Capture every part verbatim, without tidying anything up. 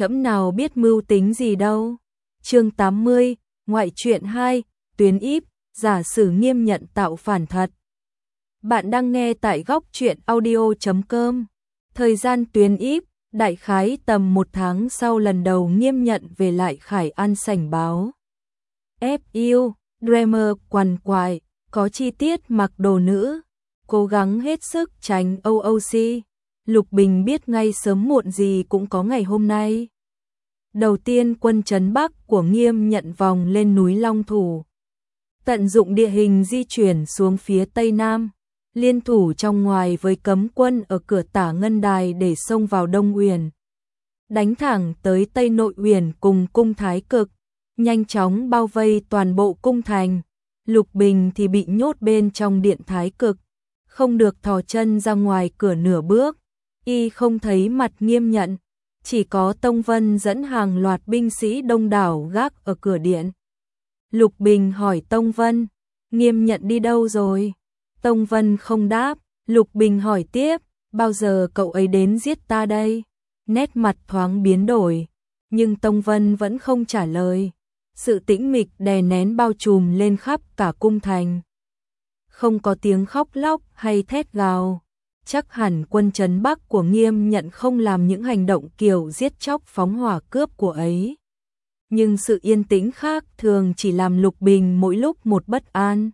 trẫm nào biết mưu tính gì đâu. Chương tám mươi, ngoại truyện hai, Tuyến Íp, giả sử Nghiêm nhận tạo phản thật. Bạn đang nghe tại góc truyện audio chấm com. Thời gian Tuyến Íp, đại khái tầm một tháng sau lần đầu Nghiêm nhận về lại Khải An sảnh báo. ép u, Dreamer quằn quại, có chi tiết mặc đồ nữ, cố gắng hết sức tránh o o xê. Lục Bình biết ngay sớm muộn gì cũng có ngày hôm nay. Đầu tiên quân trấn Bắc của Nghiêm nhận vòng lên núi Long Thủ. Tận dụng địa hình di chuyển xuống phía Tây Nam, liên thủ trong ngoài với cấm quân ở cửa Tả Ngân Đài để xông vào Đông Uyển. Đánh thẳng tới Tây Nội Uyển cùng cung Thái Cực, nhanh chóng bao vây toàn bộ cung thành. Lục Bình thì bị nhốt bên trong điện Thái Cực, không được thò chân ra ngoài cửa nửa bước. Y không thấy mặt Nghiêm nhận, chỉ có Tông Vân dẫn hàng loạt binh sĩ đông đảo gác ở cửa điện. Lục Bình hỏi Tông Vân, Nghiêm nhận đi đâu rồi? Tông Vân không đáp. Lục Bình hỏi tiếp, bao giờ cậu ấy đến giết ta đây? Nét mặt thoáng biến đổi, nhưng Tông Vân vẫn không trả lời. Sự tĩnh mịch đè nén bao trùm lên khắp cả cung thành. Không có tiếng khóc lóc hay thét gào. Chắc hẳn quân trấn Bắc của Nghiêm nhận không làm những hành động kiểu giết chóc phóng hỏa cướp của ấy. Nhưng sự yên tĩnh khác thường chỉ làm Lục Bình mỗi lúc một bất an.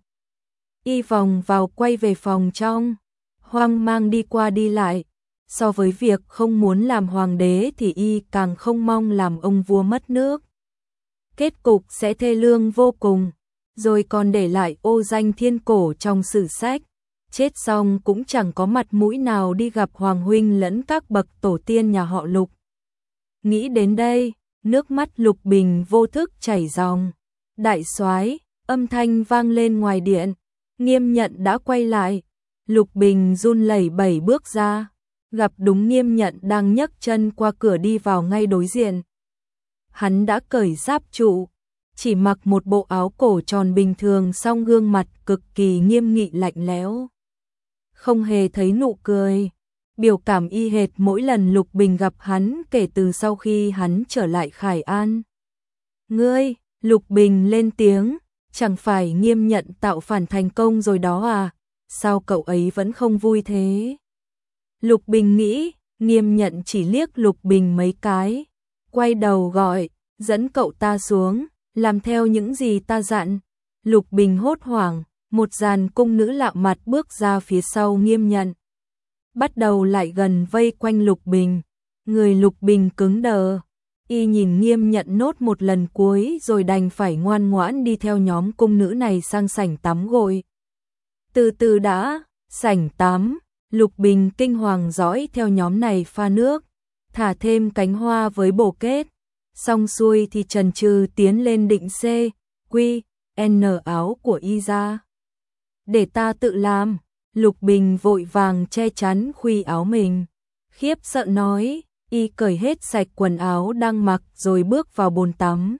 Y vòng vào quay về phòng trong, hoang mang đi qua đi lại. So với việc không muốn làm hoàng đế thì Y càng không mong làm ông vua mất nước. Kết cục sẽ thê lương vô cùng, rồi còn để lại ô danh thiên cổ trong sử sách. Chết xong cũng chẳng có mặt mũi nào đi gặp Hoàng huynh lẫn các bậc tổ tiên nhà họ Lục. Nghĩ đến đây, nước mắt Lục Bình vô thức chảy ròng. Đại soái, âm thanh vang lên ngoài điện. Nghiêm nhận đã quay lại. Lục Bình run lẩy bẩy bước ra, gặp đúng Nghiêm nhận đang nhấc chân qua cửa đi vào ngay đối diện. Hắn đã cởi giáp trụ, chỉ mặc một bộ áo cổ tròn bình thường, song gương mặt cực kỳ nghiêm nghị lạnh lẽo. Không hề thấy nụ cười, biểu cảm y hệt mỗi lần Lục Bình gặp hắn kể từ sau khi hắn trở lại Khải An. Ngươi, Lục Bình lên tiếng, chẳng phải Nghiêm nhận tạo phản thành công rồi đó à, sao cậu ấy vẫn không vui thế? Lục Bình nghĩ, Nghiêm nhận chỉ liếc Lục Bình mấy cái, quay đầu gọi, dẫn cậu ta xuống, làm theo những gì ta dặn. Lục Bình hốt hoảng, một dàn cung nữ lạ mặt bước ra phía sau Nghiêm nhận, bắt đầu lại gần vây quanh Lục Bình. Người Lục Bình cứng đờ, y nhìn Nghiêm nhận nốt một lần cuối rồi đành phải ngoan ngoãn đi theo nhóm cung nữ này sang sảnh tắm gội. Từ từ đã, sảnh tắm, Lục Bình kinh hoàng dõi theo nhóm này pha nước, thả thêm cánh hoa với bồ kết. Xong xuôi thì chần chừ tiến lên định C, Q, N áo của y ra. Để ta tự làm. Lục Bình vội vàng che chắn khuy áo mình, khiếp sợ nói. Y cởi hết sạch quần áo đang mặc rồi bước vào bồn tắm.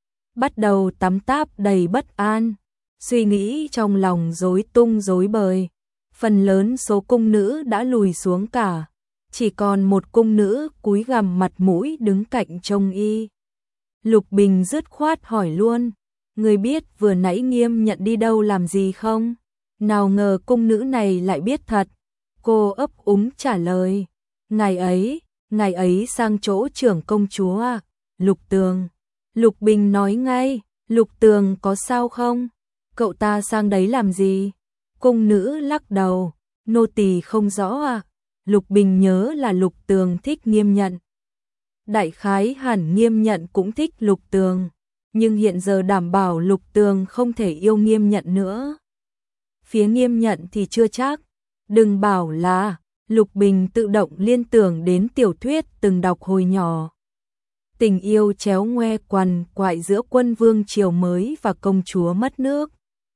Bắt đầu tắm táp đầy bất an, suy nghĩ trong lòng rối tung rối bời. Phần lớn số cung nữ đã lùi xuống cả, chỉ còn một cung nữ cúi gằm mặt mũi đứng cạnh trông y. Lục Bình dứt khoát hỏi luôn, người biết vừa nãy Nghiêm nhận đi đâu làm gì không? Nào ngờ cung nữ này lại biết thật. Cô ấp úng trả lời, ngày ấy, ngày ấy sang chỗ trưởng công chúa à, Lục Tường. Lục Bình nói ngay, Lục Tường có sao không? Cậu ta sang đấy làm gì? Cung nữ lắc đầu, nô tỳ không rõ à. Lục Bình nhớ là Lục Tường thích Nghiêm nhận. Đại khái hẳn Nghiêm nhận cũng thích Lục Tường, nhưng hiện giờ đảm bảo Lục Tường không thể yêu Nghiêm nhận nữa. Phía Nghiêm nhận thì chưa chắc, đừng bảo là. Lục Bình tự động liên tưởng đến tiểu thuyết từng đọc hồi nhỏ. Tình yêu chéo ngoe quằn quại giữa quân vương triều mới và công chúa mất nước.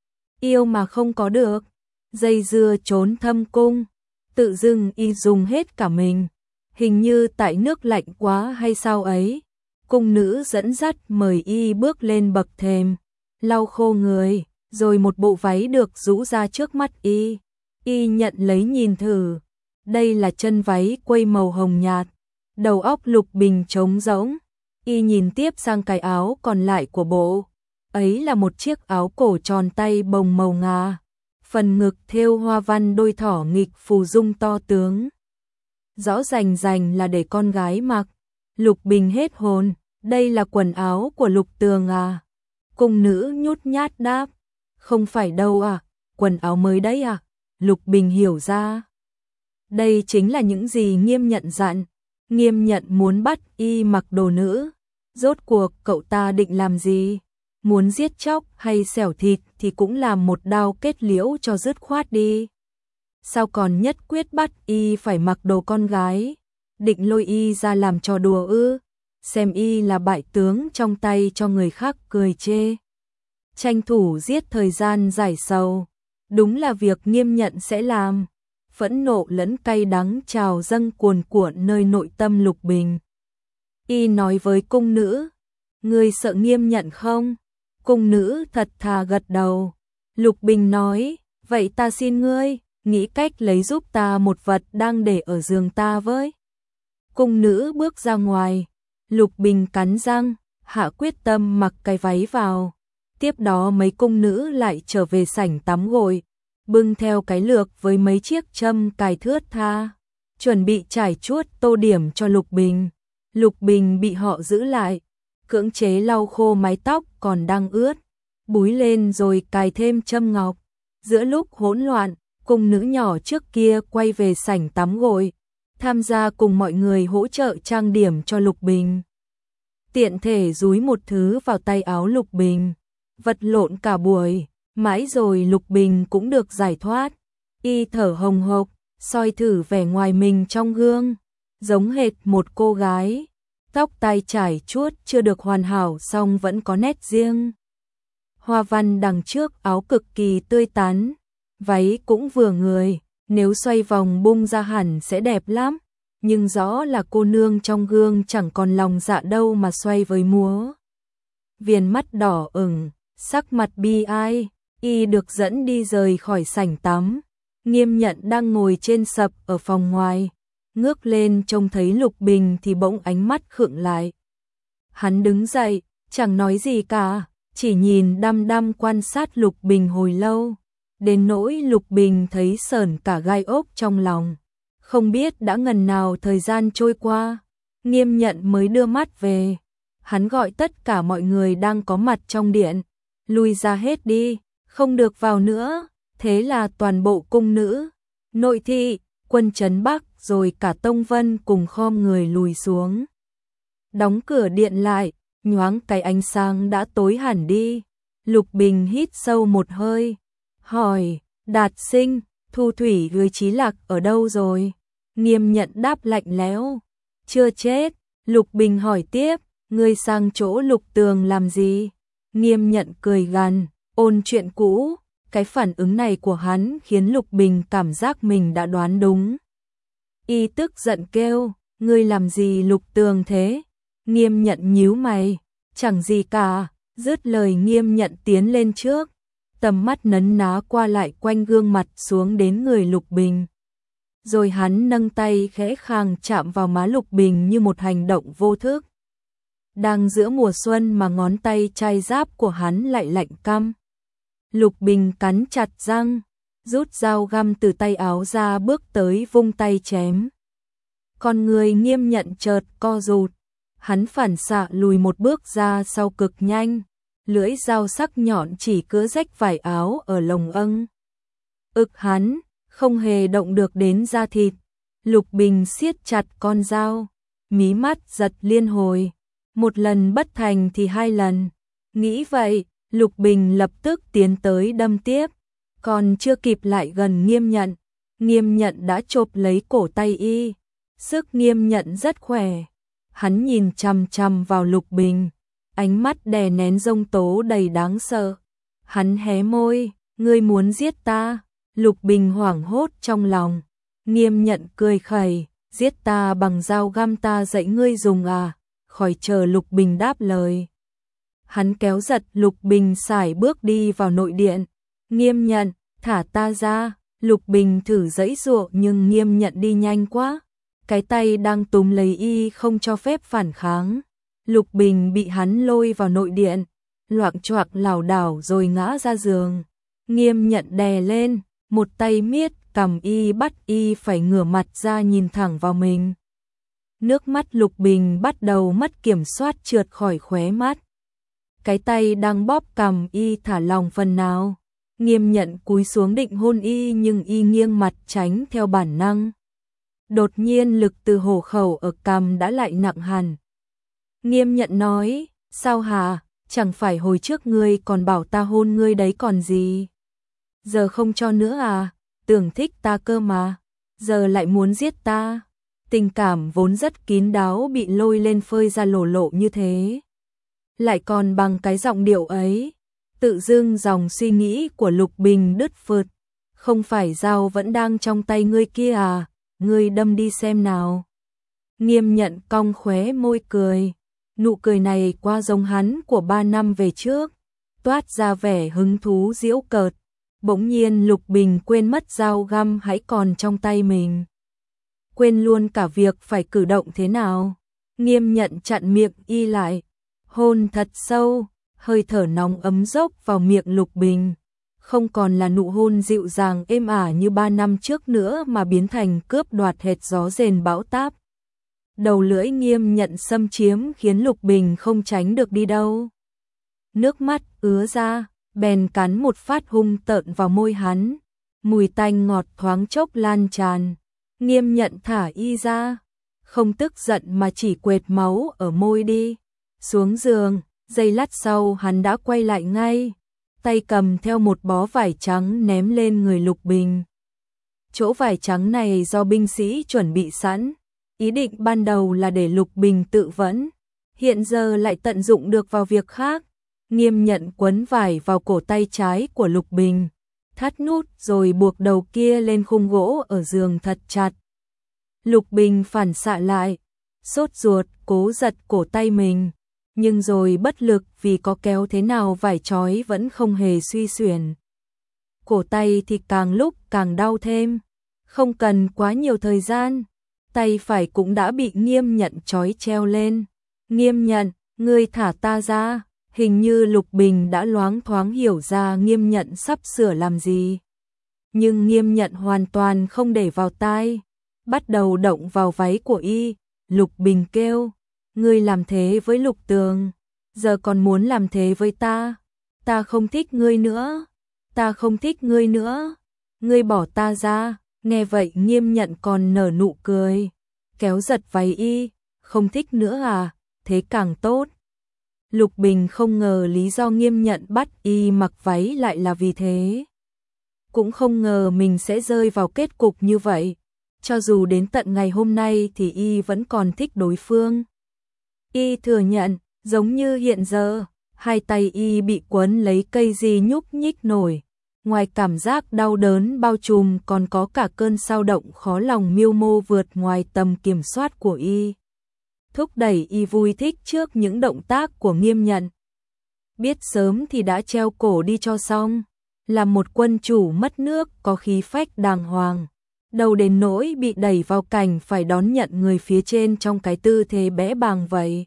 Yêu mà không có được, dây dưa trốn thâm cung, tự dưng y dùng hết cả mình. Hình như tại nước lạnh quá hay sao ấy. Cung nữ dẫn dắt mời y bước lên bậc thềm, lau khô người, rồi một bộ váy được rũ ra trước mắt y. Y nhận lấy nhìn thử. Đây là chân váy quây màu hồng nhạt, Đầu óc Lục Bình trống rỗng, y nhìn tiếp sang cái áo còn lại của bộ. Ấy là một chiếc áo cổ tròn tay bồng màu ngà, phần ngực thêu hoa văn đôi thỏ nghịch phù dung to tướng. Rõ rành rành là để con gái mặc. Lục Bình hết hồn, đây là quần áo của Lục Tường à? Cung nữ nhút nhát đáp, không phải đâu à, quần áo mới đấy à? Lục Bình hiểu ra. Đây chính là những gì Nghiêm Nhận dặn. Nghiêm Nhận muốn bắt y mặc đồ nữ. Rốt cuộc cậu ta định làm gì? Muốn giết chóc hay xẻo thịt thì cũng làm một đao kết liễu cho dứt khoát đi. Sao còn nhất quyết bắt y phải mặc đồ con gái? Định lôi y ra làm trò đùa ư? Xem y là bại tướng trong tay cho người khác cười chê. Tranh thủ giết thời gian giải sầu. Đúng là việc Nghiêm Nhận sẽ làm. Phẫn nộ lẫn cay đắng trào dâng cuồn cuộn nơi nội tâm Lục Bình. Y nói với cung nữ, ngươi sợ Nghiêm Nhận không? Cung nữ thật thà gật đầu. Lục Bình nói, vậy ta xin ngươi, nghĩ cách lấy giúp ta một vật đang để ở giường ta với. Cung nữ bước ra ngoài. Lục Bình cắn răng, hạ quyết tâm mặc cái váy vào. Tiếp đó mấy cung nữ lại trở về sảnh tắm gội, bưng theo cái lược với mấy chiếc châm cài thướt tha, chuẩn bị trải chuốt tô điểm cho Lục Bình. Lục Bình bị họ giữ lại, cưỡng chế lau khô mái tóc còn đang ướt, búi lên rồi cài thêm châm ngọc. Giữa lúc hỗn loạn, cung nữ nhỏ trước kia quay về sảnh tắm gội, tham gia cùng mọi người hỗ trợ trang điểm cho Lục Bình. Tiện thể dúi một thứ vào tay áo Lục Bình, vật lộn cả buổi, mãi rồi Lục Bình cũng được giải thoát. Y thở hồng hộc, soi thử vẻ ngoài mình trong gương, giống hệt một cô gái. Tóc tai trải chuốt chưa được hoàn hảo song vẫn có nét riêng. Hoa văn đằng trước áo cực kỳ tươi tắn, váy cũng vừa người, nếu xoay vòng bung ra hẳn sẽ đẹp lắm. Nhưng rõ là cô nương trong gương chẳng còn lòng dạ đâu mà xoay với múa. Viền mắt đỏ ửng, sắc mặt bi ai, y được dẫn đi rời khỏi sảnh tắm. Nghiêm Nhận đang ngồi trên sập ở phòng ngoài, ngước lên trông thấy Lục Bình thì bỗng ánh mắt khựng lại. Hắn đứng dậy, chẳng nói gì cả, chỉ nhìn đăm đăm quan sát Lục Bình hồi lâu, đến nỗi Lục Bình thấy sởn cả gai ốc trong lòng. Không biết đã ngần nào thời gian trôi qua, Nghiêm Nhận mới đưa mắt về. Hắn gọi tất cả mọi người đang có mặt trong điện, lui ra hết đi, không được vào nữa. Thế là toàn bộ cung nữ, nội thị, quân trấn Bắc rồi cả Tông Vân cùng khom người lùi xuống. Đóng cửa điện lại, nhoáng cái ánh sáng đã tối hẳn đi. Lục Bình hít sâu một hơi, hỏi, Đạt Sinh, Thu Thủy với Chí Lạc ở đâu rồi? Nghiêm Nhận đáp lạnh lẽo, chưa chết. Lục Bình hỏi tiếp, ngươi sang chỗ Lục Tường làm gì? Nghiêm Nhận cười gằn, ôn chuyện cũ. Cái phản ứng này của hắn khiến Lục Bình cảm giác mình đã đoán đúng. Y tức giận kêu, ngươi làm gì Lục Tường thế? Nghiêm Nhận nhíu mày, chẳng gì cả. Dứt lời Nghiêm Nhận tiến lên trước, tầm mắt nấn ná qua lại quanh gương mặt xuống đến người Lục Bình. Rồi hắn nâng tay khẽ khàng chạm vào má Lục Bình như một hành động vô thức. Đang giữa mùa xuân mà ngón tay chai giáp của hắn lại lạnh căm. Lục Bình cắn chặt răng, rút dao găm từ tay áo ra bước tới vung tay chém. Con người Nghiêm Nhận chợt co rụt, hắn phản xạ lùi một bước ra sau cực nhanh, lưỡi dao sắc nhọn chỉ cứa rách vải áo ở lồng âng. Ực hắn, không hề động được đến da thịt. Lục Bình siết chặt con dao, mí mắt giật liên hồi. Một lần bất thành thì hai lần. Nghĩ vậy, Lục Bình lập tức tiến tới đâm tiếp. Còn chưa kịp lại gần Nghiêm Nhận, Nghiêm Nhận đã chộp lấy cổ tay y. Sức Nghiêm Nhận rất khỏe. Hắn nhìn chằm chằm vào Lục Bình, ánh mắt đè nén giông tố đầy đáng sợ. Hắn hé môi, ngươi muốn giết ta? Lục Bình hoảng hốt trong lòng. Nghiêm Nhận cười khẩy, giết ta bằng dao găm ta dạy ngươi dùng à? Khỏi chờ Lục Bình đáp lời. Hắn kéo giật Lục Bình sải bước đi vào nội điện. Nghiêm Nhận, thả ta ra. Lục Bình thử giãy giụa nhưng Nghiêm Nhận đi nhanh quá, cái tay đang túm lấy y không cho phép phản kháng. Lục Bình bị hắn lôi vào nội điện, loạng choạng lảo đảo rồi ngã ra giường. Nghiêm Nhận đè lên, một tay miết cầm y bắt y phải ngửa mặt ra nhìn thẳng vào mình. Nước mắt Lục Bình bắt đầu mất kiểm soát trượt khỏi khóe mắt. Cái tay đang bóp cằm y thả lỏng phần nào. Nghiêm Nhận cúi xuống định hôn y nhưng y nghiêng mặt tránh theo bản năng. Đột nhiên lực từ hổ khẩu ở cằm đã lại nặng hẳn. Nghiêm Nhận nói, sao hả, chẳng phải hồi trước ngươi còn bảo ta hôn ngươi đấy còn gì. Giờ không cho nữa à, tưởng thích ta cơ mà, giờ lại muốn giết ta. Tình cảm vốn rất kín đáo bị lôi lên phơi ra lổ lộ như thế. Lại còn bằng cái giọng điệu ấy, tự dưng dòng suy nghĩ của Lục Bình đứt phượt. Không phải dao vẫn đang trong tay ngươi kia à, ngươi đâm đi xem nào. Nghiêm Nhận cong khóe môi cười, nụ cười này qua giống hắn của ba năm về trước, toát ra vẻ hứng thú giễu cợt. Bỗng nhiên Lục Bình quên mất dao găm hãy còn trong tay mình. Quên luôn cả việc phải cử động thế nào. Nghiêm Nhận chặn miệng y lại, hôn thật sâu, hơi thở nóng ấm dốc vào miệng Lục Bình. Không còn là nụ hôn dịu dàng êm ả như ba năm trước nữa mà biến thành cướp đoạt hệt gió rền bão táp. Đầu lưỡi Nghiêm Nhận xâm chiếm khiến Lục Bình không tránh được đi đâu. Nước mắt ứa ra, bèn cắn một phát hung tợn vào môi hắn. Mùi tanh ngọt thoáng chốc lan tràn. Nghiêm Nhận thả y ra, không tức giận mà chỉ quệt máu ở môi đi. Xuống giường, giây lát sau hắn đã quay lại ngay, tay cầm theo một bó vải trắng ném lên người Lục Bình. Chỗ vải trắng này do binh sĩ chuẩn bị sẵn, ý định ban đầu là để Lục Bình tự vẫn, hiện giờ lại tận dụng được vào việc khác. Nghiêm Nhận quấn vải vào cổ tay trái của Lục Bình, thắt nút rồi buộc đầu kia lên khung gỗ ở giường thật chặt. Lục Bình phản xạ lại, sốt ruột cố giật cổ tay mình, nhưng rồi bất lực vì có kéo thế nào vải trói vẫn không hề suy xuyển. Cổ tay thì càng lúc càng đau thêm, không cần quá nhiều thời gian, tay phải cũng đã bị Nghiêm Nhận trói treo lên. Nghiêm Nhận, ngươi thả ta ra. Hình như Lục Bình đã loáng thoáng hiểu ra Nghiêm Nhận sắp sửa làm gì. Nhưng Nghiêm Nhận hoàn toàn không để vào tai, bắt đầu động vào váy của y. Lục Bình kêu, ngươi làm thế với Lục Tường, giờ còn muốn làm thế với ta. Ta không thích ngươi nữa, ta không thích ngươi nữa, ngươi bỏ ta ra. Nghe vậy Nghiêm Nhận còn nở nụ cười, kéo giật váy y, không thích nữa à, thế càng tốt. Lục Bình không ngờ lý do Nghiêm Nhận bắt y mặc váy lại là vì thế. Cũng không ngờ mình sẽ rơi vào kết cục như vậy. Cho dù đến tận ngày hôm nay thì y vẫn còn thích đối phương. Y thừa nhận, giống như hiện giờ, hai tay y bị quấn lấy cây gì nhúc nhích nổi. Ngoài cảm giác đau đớn bao trùm còn có cả cơn xao động khó lòng miêu mô vượt ngoài tầm kiểm soát của y. Thúc đẩy y vui thích trước những động tác của Nghiêm Nhận. Biết sớm thì đã treo cổ đi cho xong, là một quân chủ mất nước có khí phách đàng hoàng, đâu đến nỗi bị đẩy vào cảnh phải đón nhận người phía trên trong cái tư thế bẽ bàng vậy.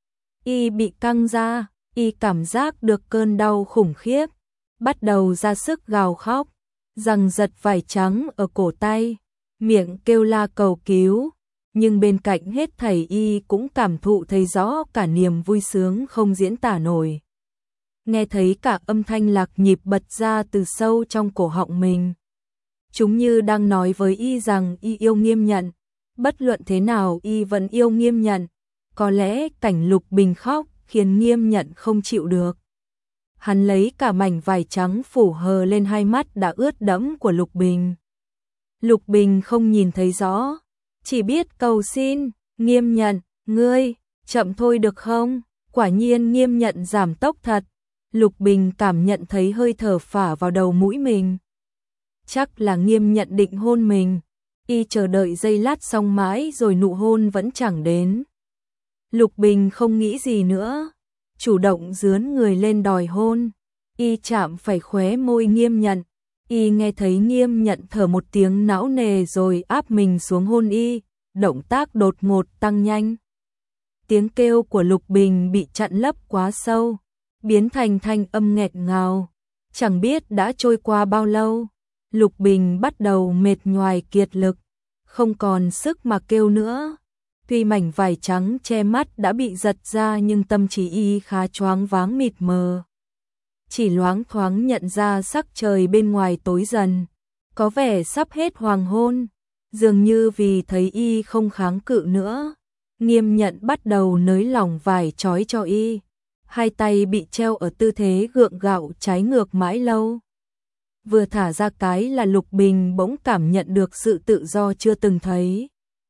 Y bị căng ra, y cảm giác được cơn đau khủng khiếp, bắt đầu ra sức gào khóc, giằng giật vải trắng ở cổ tay, miệng kêu la cầu cứu. Nhưng bên cạnh hết thảy y cũng cảm thụ thấy rõ cả niềm vui sướng không diễn tả nổi. Nghe thấy cả âm thanh lạc nhịp bật ra từ sâu trong cổ họng mình. Chúng như đang nói với y rằng y yêu Nghiêm Nhận. Bất luận thế nào y vẫn yêu Nghiêm Nhận. Có lẽ cảnh Lục Bình khóc khiến Nghiêm Nhận không chịu được. Hắn lấy cả mảnh vải trắng phủ hờ lên hai mắt đã ướt đẫm của Lục Bình. Lục Bình không nhìn thấy rõ, chỉ biết cầu xin, Nghiêm Nhận, ngươi, chậm thôi được không? Quả nhiên Nghiêm Nhận giảm tốc thật. Lục Bình cảm nhận thấy hơi thở phả vào đầu mũi mình. Chắc là Nghiêm Nhận định hôn mình. Y chờ đợi giây lát xong mãi rồi nụ hôn vẫn chẳng đến. Lục Bình không nghĩ gì nữa, chủ động dướn người lên đòi hôn. Y chạm phải khóe môi Nghiêm Nhận. Y nghe thấy Nghiêm Nhận thở một tiếng não nề rồi áp mình xuống hôn y. động tác đột ngột tăng nhanh. Tiếng kêu của Lục Bình bị chặn lấp quá sâu, biến thành thanh âm nghẹt ngào. Chẳng biết đã trôi qua bao lâu, Lục Bình bắt đầu mệt nhoài kiệt lực, không còn sức mà kêu nữa. Tuy mảnh vải trắng che mắt đã bị giật ra nhưng tâm trí y khá choáng váng mịt mờ. Chỉ loáng thoáng nhận ra sắc trời bên ngoài tối dần, có vẻ sắp hết hoàng hôn. Dường như vì thấy y không kháng cự nữa, Nghiêm Nhận bắt đầu nới lỏng vải trói cho y. Hai tay bị treo ở tư thế gượng gạo trái ngược mãi lâu. Vừa thả ra cái là Lục Bình bỗng cảm nhận được sự tự do chưa từng thấy.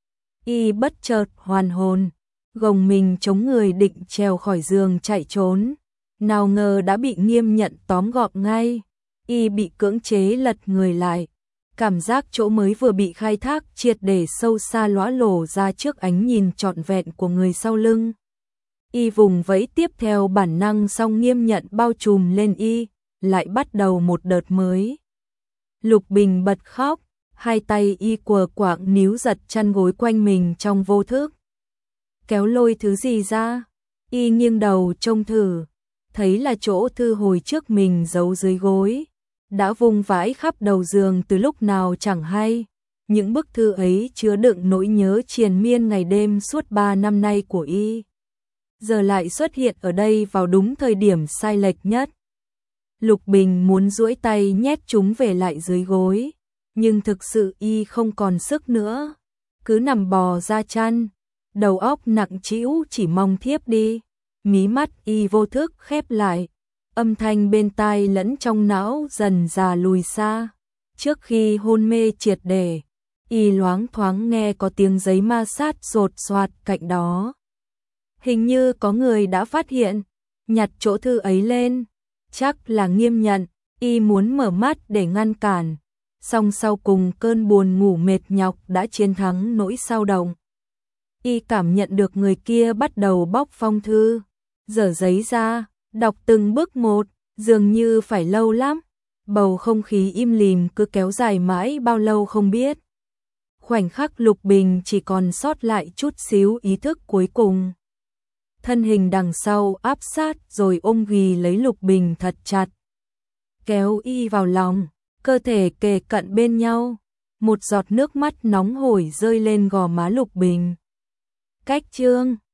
Y bất chợt hoàn hồn, gồng mình chống người định trèo khỏi giường chạy trốn. Nào ngờ đã bị Nghiêm Nhận tóm gọn ngay. Y bị cưỡng chế lật người lại. Cảm giác chỗ mới vừa bị khai thác triệt để sâu xa lóa lổ ra trước ánh nhìn trọn vẹn của người sau lưng. Y vùng vẫy tiếp theo bản năng, song Nghiêm Nhận bao trùm lên y, lại bắt đầu một đợt mới. Lục Bình bật khóc, hai tay y quờ quạng níu giật chăn gối quanh mình trong vô thức. Kéo lôi thứ gì ra, y nghiêng đầu trông thử, thấy là chỗ thư hồi trước mình giấu dưới gối, đã vung vãi khắp đầu giường từ lúc nào chẳng hay. Những bức thư ấy chứa đựng nỗi nhớ triền miên ngày đêm suốt ba năm nay của y, giờ lại xuất hiện ở đây vào đúng thời điểm sai lệch nhất. Lục Bình muốn duỗi tay nhét chúng về lại dưới gối, nhưng thực sự y không còn sức nữa, cứ nằm bò ra chăn, đầu óc nặng trĩu chỉ mong thiếp đi. Mí mắt y vô thức khép lại, âm thanh bên tai lẫn trong não dần già lùi xa. Trước khi hôn mê triệt để, y loáng thoáng nghe có tiếng giấy ma sát rột soạt cạnh đó. Hình như có người đã phát hiện, nhặt chỗ thư ấy lên, chắc là Nghiêm Nhận. Y muốn mở mắt để ngăn cản, song sau cùng cơn buồn ngủ mệt nhọc đã chiến thắng nỗi sao động. Y cảm nhận được người kia bắt đầu bóc phong thư, dở giấy ra, đọc từng bước một, dường như phải lâu lắm. Bầu không khí im lìm cứ kéo dài mãi bao lâu không biết. Khoảnh khắc Lục Bình chỉ còn sót lại chút xíu ý thức cuối cùng. Thân hình đằng sau áp sát rồi ôm ghì lấy Lục Bình thật chặt, kéo y vào lòng, cơ thể kề cận bên nhau. Một giọt nước mắt nóng hổi rơi lên gò má Lục Bình. Cách chương